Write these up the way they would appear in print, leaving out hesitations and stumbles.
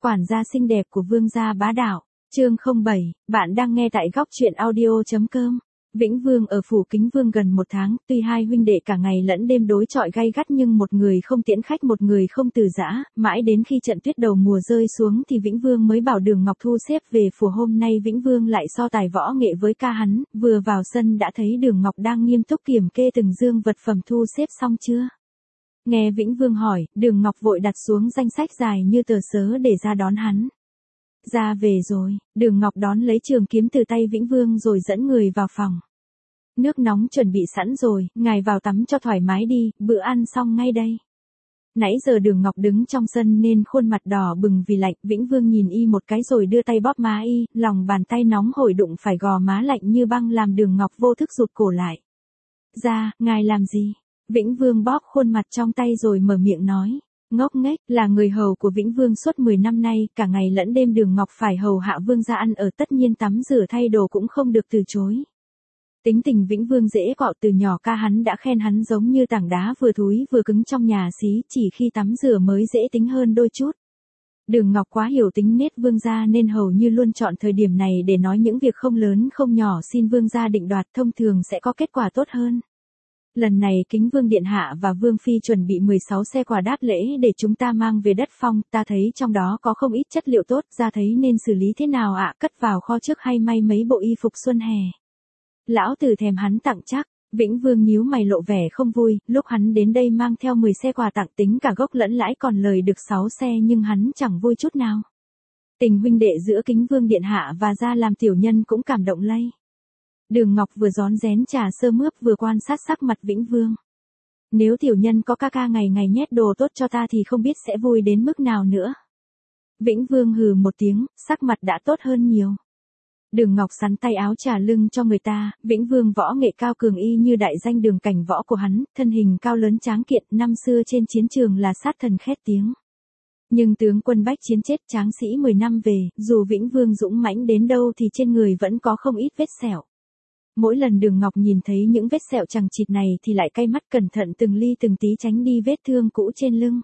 Quản gia xinh đẹp của vương gia bá đạo. Chương 07, bạn đang nghe tại góc truyện audio.com. Vĩnh Vương ở phủ Kính Vương gần 1 tháng, tuy hai huynh đệ cả ngày lẫn đêm đối chọi gay gắt nhưng một người không tiễn khách một người không từ giã, mãi đến khi trận tuyết đầu mùa rơi xuống thì Vĩnh Vương mới bảo Đường Ngọc thu xếp về phủ. Hôm nay Vĩnh Vương lại so tài võ nghệ với ca hắn, vừa vào sân đã thấy Đường Ngọc đang nghiêm túc kiểm kê từng dương vật phẩm. Thu xếp xong chưa? Nghe Vĩnh Vương hỏi, Đường Ngọc vội đặt xuống danh sách dài như tờ sớ để ra đón hắn. Ra về rồi, Đường Ngọc đón lấy trường kiếm từ tay Vĩnh Vương rồi dẫn người vào phòng. Nước nóng chuẩn bị sẵn rồi, ngài vào tắm cho thoải mái đi, bữa ăn xong ngay đây. Nãy giờ Đường Ngọc đứng trong sân nên khuôn mặt đỏ bừng vì lạnh, Vĩnh Vương nhìn y một cái rồi đưa tay bóp má y, lòng bàn tay nóng hổi đụng phải gò má lạnh như băng làm Đường Ngọc vô thức rụt cổ lại. Ra, ngài làm gì? Vĩnh Vương bóp khuôn mặt trong tay rồi mở miệng nói. Ngốc nghếch, là người hầu của Vĩnh Vương suốt 10 năm nay, cả ngày lẫn đêm Đường Ngọc phải hầu hạ vương gia ăn ở, tất nhiên tắm rửa thay đồ cũng không được từ chối. Tính tình Vĩnh Vương dễ cọ, từ nhỏ ca hắn đã khen hắn giống như tảng đá vừa thúi vừa cứng trong nhà xí, chỉ khi tắm rửa mới dễ tính hơn đôi chút. Đường Ngọc quá hiểu tính nết vương gia nên hầu như luôn chọn thời điểm này để nói những việc không lớn không nhỏ xin vương gia định đoạt, thông thường sẽ có kết quả tốt hơn. Lần này Kính Vương Điện Hạ và Vương Phi chuẩn bị 16 xe quà đáp lễ để chúng ta mang về đất Phong, ta thấy trong đó có không ít chất liệu tốt, ra thấy nên xử lý thế nào ạ, cất vào kho trước hay may mấy bộ y phục xuân hè? Lão tử thèm hắn tặng chắc. Vĩnh Vương nhíu mày lộ vẻ không vui, lúc hắn đến đây mang theo 10 xe quà tặng tính cả gốc lẫn lãi còn lời được 6 xe nhưng hắn chẳng vui chút nào. Tình huynh đệ giữa Kính Vương Điện Hạ và gia làm tiểu nhân cũng cảm động lây. Đường Ngọc vừa rón rén trà sơ mướp vừa quan sát sắc mặt Vĩnh Vương. Nếu tiểu nhân có ca ngày ngày nhét đồ tốt cho ta thì không biết sẽ vui đến mức nào nữa. Vĩnh Vương hừ một tiếng, sắc mặt đã tốt hơn nhiều. Đường Ngọc sắn tay áo trà lưng cho người ta, Vĩnh Vương võ nghệ cao cường y như đại danh Đường Cảnh Võ của hắn, thân hình cao lớn tráng kiện, năm xưa trên chiến trường là sát thần khét tiếng. Nhưng tướng quân bách chiến chết tráng sĩ 10 năm về, dù Vĩnh Vương dũng mãnh đến đâu thì trên người vẫn có không ít vết sẹo. Mỗi lần Đường Ngọc nhìn thấy những vết sẹo chằng chịt này thì lại cay mắt cẩn thận từng ly từng tí tránh đi vết thương cũ trên lưng.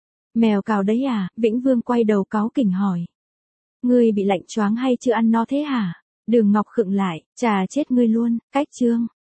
Mèo cào đấy à? Vĩnh Vương quay đầu cáu kỉnh hỏi. Ngươi bị lạnh choáng hay chưa ăn no thế hả? Đường Ngọc khựng lại, chà chết ngươi luôn, cách chương.